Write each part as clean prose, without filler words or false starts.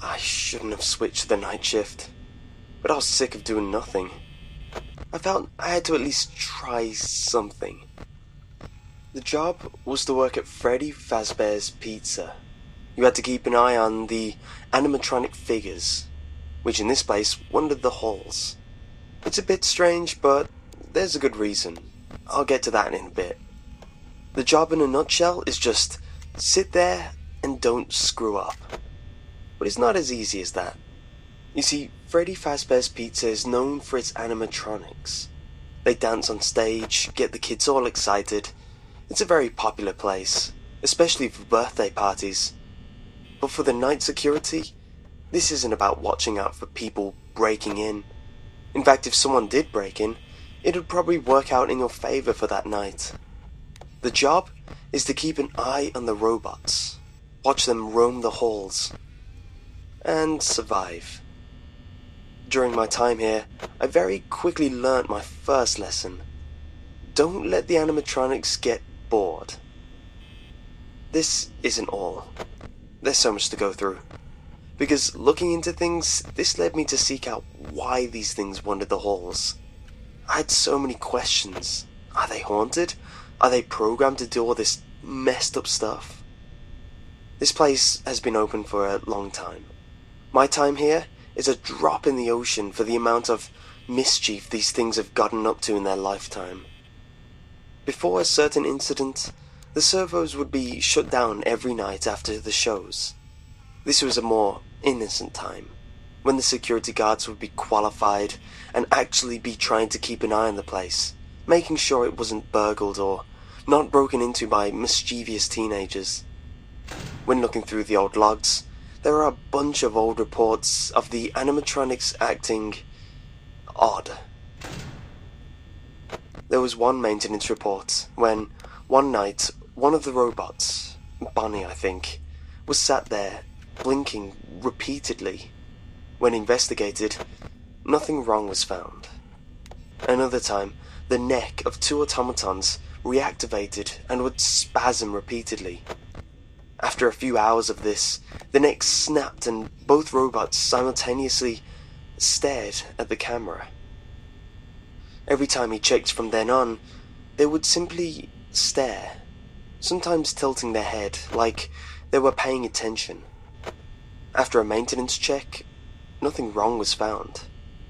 I shouldn't have switched to the night shift, but I was sick of doing nothing. I felt I had to at least try something. The job was to work at Freddy Fazbear's Pizza. You had to keep an eye on the animatronic figures, which in this place wandered the halls. It's a bit strange, but there's a good reason. I'll get to that in a bit. The job in a nutshell is just sit there and don't screw up. But it's not as easy as that. You see, Freddy Fazbear's Pizza is known for its animatronics. They dance on stage, get the kids all excited. It's a very popular place, especially for birthday parties. But for the night security, this isn't about watching out for people breaking in. In fact, if someone did break in, it would probably work out in your favor for that night. The job is to keep an eye on the robots, watch them roam the halls, and survive. During my time here, I very quickly learnt my first lesson. Don't let the animatronics get bored. This isn't all. There's so much to go through. Because looking into things, this led me to seek out why these things wandered the halls. I had so many questions. Are they haunted? Are they programmed to do all this messed up stuff? This place has been open for a long time. My time here is a drop in the ocean for the amount of mischief these things have gotten up to in their lifetime. Before a certain incident, the servos would be shut down every night after the shows. This was a more innocent time, when the security guards would be qualified and actually be trying to keep an eye on the place, making sure it wasn't burgled or not broken into by mischievous teenagers. When looking through the old logs, there are a bunch of old reports of the animatronics acting odd. There was one maintenance report when, one night, one of the robots, Bonnie I think, was sat there, blinking repeatedly. When investigated, nothing wrong was found. Another time, the neck of two automatons reactivated and would spasm repeatedly. After a few hours of this, the neck snapped and both robots simultaneously stared at the camera. Every time he checked from then on, they would simply stare, sometimes tilting their head like they were paying attention. After a maintenance check, nothing wrong was found.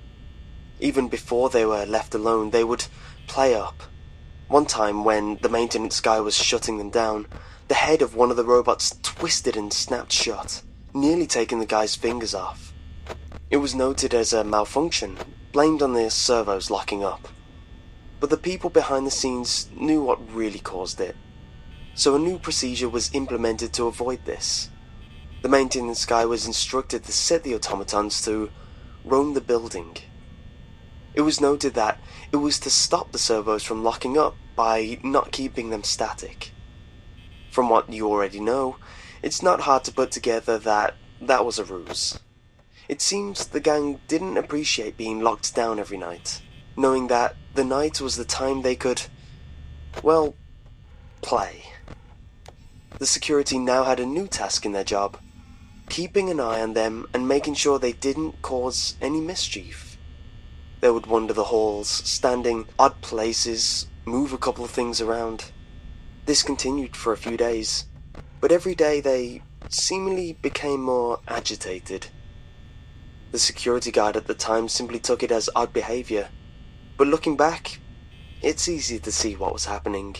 Even before they were left alone, they would play up. One time when the maintenance guy was shutting them down, the head of one of the robots twisted and snapped shut, nearly taking the guy's fingers off. It was noted as a malfunction, blamed on the servos locking up. But the people behind the scenes knew what really caused it, so a new procedure was implemented to avoid this. The maintenance guy was instructed to set the automatons to roam the building. It was noted that it was to stop the servos from locking up by not keeping them static. From what you already know, it's not hard to put together that that was a ruse. It seems the gang didn't appreciate being locked down every night, knowing that the night was the time they could, well, play. The security now had a new task in their job, keeping an eye on them and making sure they didn't cause any mischief. They would wander the halls, standing odd places, move a couple of things around. This continued for a few days, but every day they seemingly became more agitated. The security guard at the time simply took it as odd behavior, but looking back, it's easy to see what was happening.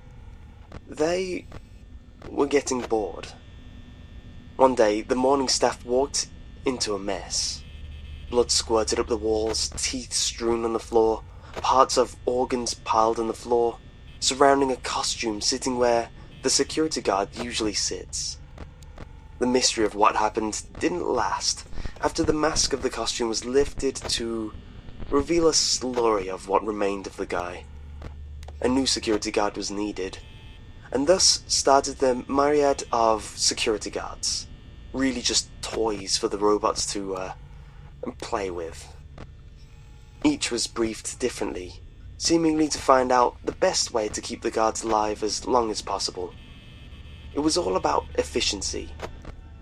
They were getting bored. One day, the morning staff walked into a mess. Blood squirted up the walls, teeth strewn on the floor, parts of organs piled on the floor, surrounding a costume sitting where the security guard usually sits. The mystery of what happened didn't last after the mask of the costume was lifted to reveal a slurry of what remained of the guy. A new security guard was needed, and thus started the myriad of security guards, really just toys for the robots to play with. Each was briefed differently, seemingly to find out the best way to keep the guards alive as long as possible. It was all about efficiency.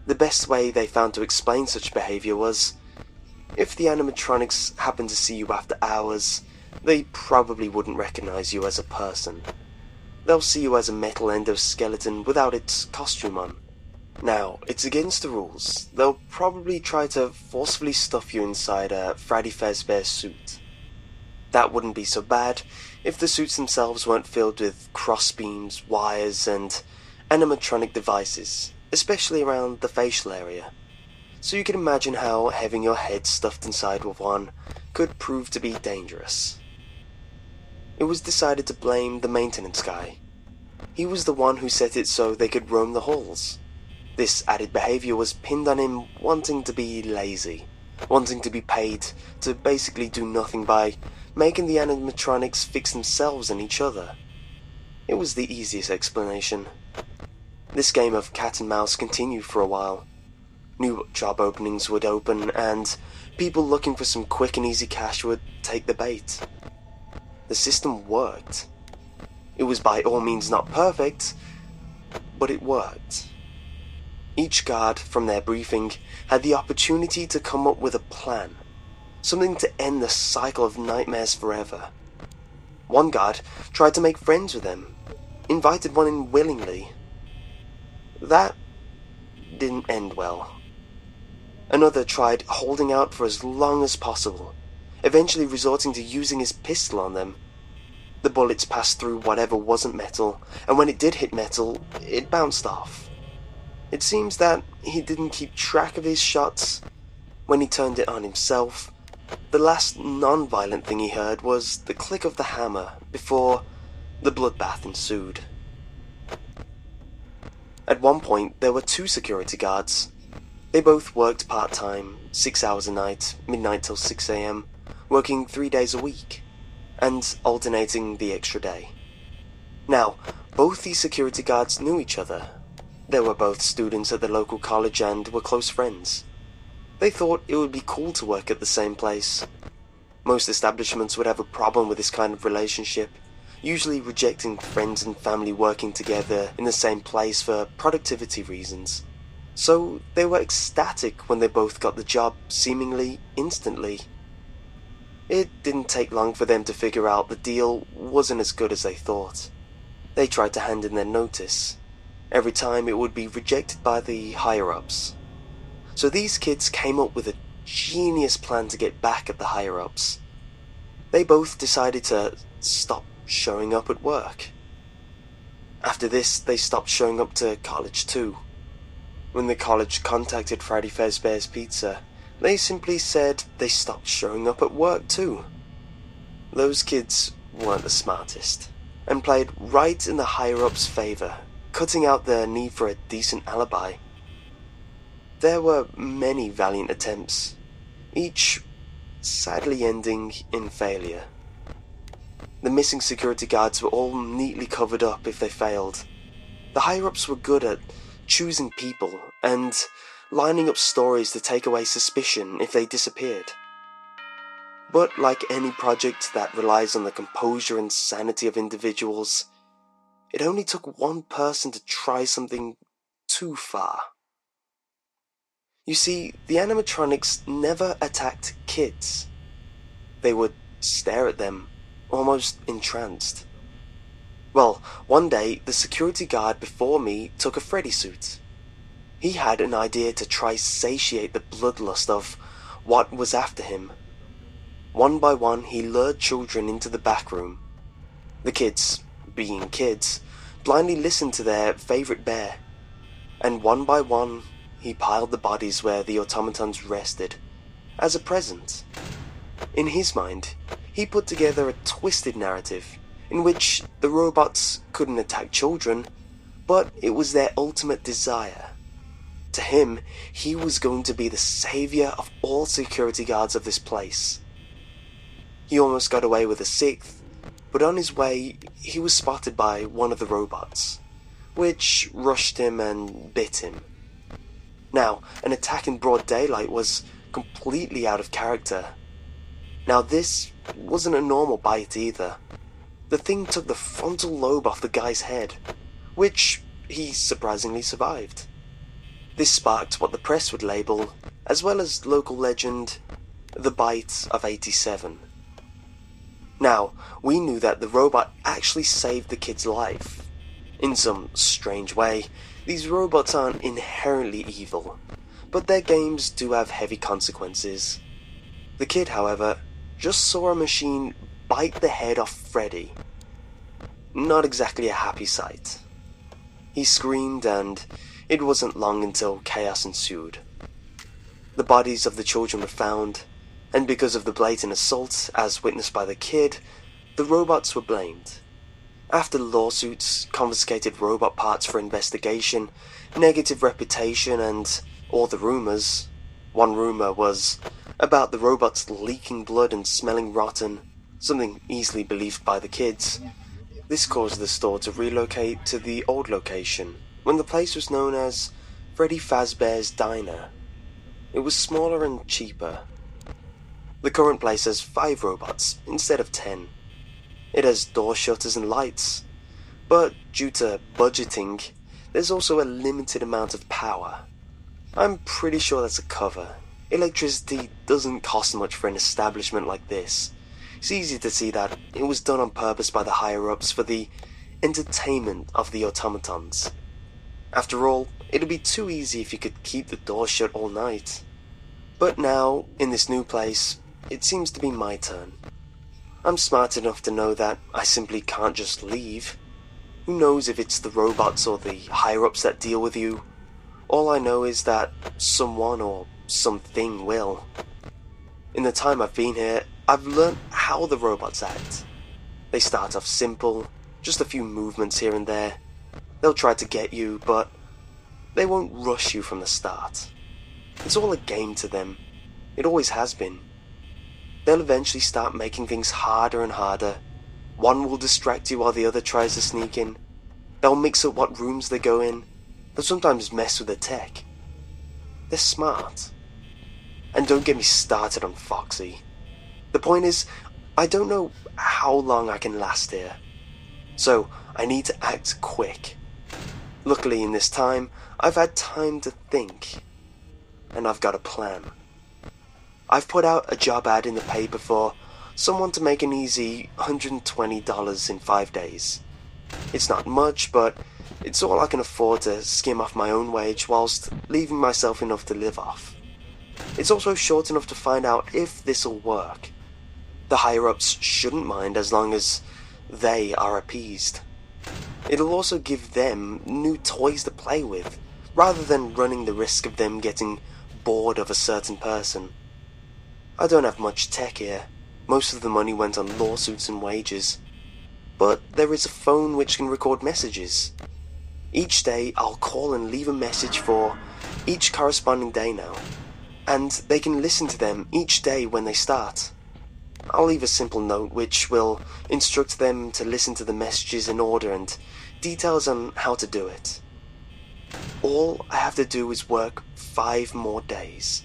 The best way they found to explain such behavior was, if the animatronics happened to see you after hours, they probably wouldn't recognize you as a person. They'll see you as a metal endoskeleton without its costume on. Now, it's against the rules. They'll probably try to forcefully stuff you inside a Freddy Fazbear suit. That wouldn't be so bad if the suits themselves weren't filled with crossbeams, wires, and animatronic devices, especially around the facial area. So you can imagine how having your head stuffed inside with one could prove to be dangerous. It was decided to blame the maintenance guy. He was the one who set it so they could roam the halls. This added behavior was pinned on him wanting to be lazy, wanting to be paid to basically do nothing by making the animatronics fix themselves and each other. It was the easiest explanation. This game of cat and mouse continued for a while. New job openings would open, and people looking for some quick and easy cash would take the bait. The system worked. It was by all means not perfect, but it worked. Each guard, from their briefing, had the opportunity to come up with a plan, something to end the cycle of nightmares forever. One guard tried to make friends with them, invited one in willingly. That didn't end well. Another tried holding out for as long as possible, eventually resorting to using his pistol on them. The bullets passed through whatever wasn't metal, and when it did hit metal, it bounced off. It seems that he didn't keep track of his shots. When he turned it on himself, the last non-violent thing he heard was the click of the hammer before the bloodbath ensued. At one point, there were 2 security guards. They both worked part-time, 6 hours a night, midnight till 6 a.m., working 3 days a week, and alternating the extra day. Now, both these security guards knew each other. They were both students at the local college and were close friends. They thought it would be cool to work at the same place. Most establishments would have a problem with this kind of relationship, usually rejecting friends and family working together in the same place for productivity reasons. So they were ecstatic when they both got the job seemingly instantly. It didn't take long for them to figure out the deal wasn't as good as they thought. They tried to hand in their notice. Every time it would be rejected by the higher-ups. So these kids came up with a genius plan to get back at the higher-ups. They both decided to stop showing up at work. After this, they stopped showing up to college too. When the college contacted Freddy Fazbear's Pizza, they simply said they stopped showing up at work too. Those kids weren't the smartest, and played right in the higher-ups' favor, cutting out their need for a decent alibi. There were many valiant attempts, each sadly ending in failure. The missing security guards were all neatly covered up if they failed. The higher-ups were good at choosing people and lining up stories to take away suspicion if they disappeared. But like any project that relies on the composure and sanity of individuals, it only took one person to try something too far. You see, the animatronics never attacked kids. They would stare at them, almost entranced. Well, one day, the security guard before me took a Freddy suit. He had an idea to try satiate the bloodlust of what was after him. One by one, he lured children into the back room. The kids, being kids, blindly listened to their favorite bear, and one by one, he piled the bodies where the automatons rested, as a present. In his mind, he put together a twisted narrative, in which the robots couldn't attack children, but it was their ultimate desire. To him, he was going to be the savior of all security guards of this place. He almost got away with a 6th, but on his way, he was spotted by one of the robots, which rushed him and bit him. Now, an attack in broad daylight was completely out of character. Now this wasn't a normal bite either. The thing took the frontal lobe off the guy's head, which he surprisingly survived. This sparked what the press would label, as well as local legend, the Bite of 87. Now, we knew that the robot actually saved the kid's life. In some strange way, these robots aren't inherently evil, but their games do have heavy consequences. The kid, however, just saw a machine bite the head off Freddy. Not exactly a happy sight. He screamed, and it wasn't long until chaos ensued. The bodies of the children were found, and because of the blatant assault, as witnessed by the kid, the robots were blamed. After lawsuits, confiscated robot parts for investigation, negative reputation, and all the rumors. One rumor was about the robots leaking blood and smelling rotten, something easily believed by the kids. This caused the store to relocate to the old location, when the place was known as Freddy Fazbear's Diner. It was smaller and cheaper. The current place has 5 robots instead of 10. It has door shutters and lights, but due to budgeting, there's also a limited amount of power. I'm pretty sure that's a cover. Electricity doesn't cost much for an establishment like this. It's easy to see that it was done on purpose by the higher-ups for the entertainment of the automatons. After all, it'd be too easy if you could keep the door shut all night. But now, in this new place, it seems to be my turn. I'm smart enough to know that I simply can't just leave. Who knows if it's the robots or the higher-ups that deal with you? All I know is that someone or something will. In the time I've been here, I've learned how the robots act. They start off simple, just a few movements here and there. They'll try to get you, but they won't rush you from the start. It's all a game to them. It always has been. They'll eventually start making things harder and harder. One will distract you while the other tries to sneak in. They'll mix up what rooms they go in. They'll sometimes mess with the tech. They're smart. And don't get me started on Foxy. The point is, I don't know how long I can last here. So, I need to act quick. Luckily in this time, I've had time to think. And I've got a plan. I've put out a job ad in the paper for someone to make an easy $120 in 5 days. It's not much, but it's all I can afford to skim off my own wage whilst leaving myself enough to live off. It's also short enough to find out if this'll work. The higher-ups shouldn't mind as long as they are appeased. It'll also give them new toys to play with, rather than running the risk of them getting bored of a certain person. I don't have much tech here. Most of the money went on lawsuits and wages. But there is a phone which can record messages. Each day I'll call and leave a message for each corresponding day now, and they can listen to them each day when they start. I'll leave a simple note which will instruct them to listen to the messages in order and details on how to do it. All I have to do is work 5 more days.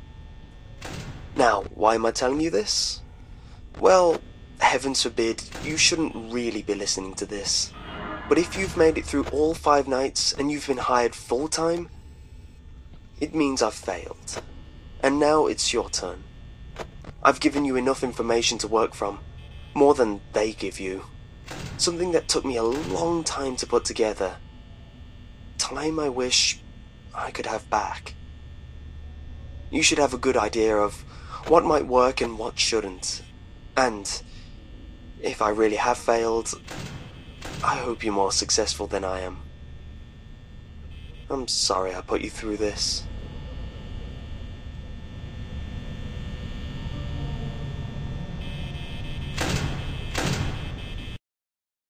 Now, why am I telling you this? Well, heavens forbid, you shouldn't really be listening to this. But if you've made it through all 5 nights and you've been hired full-time, it means I've failed. And now it's your turn. I've given you enough information to work from, more than they give you. Something that took me a long time to put together. Time I wish I could have back. You should have a good idea of what might work and what shouldn't. And if I really have failed, I hope you're more successful than I am. I'm sorry I put you through this.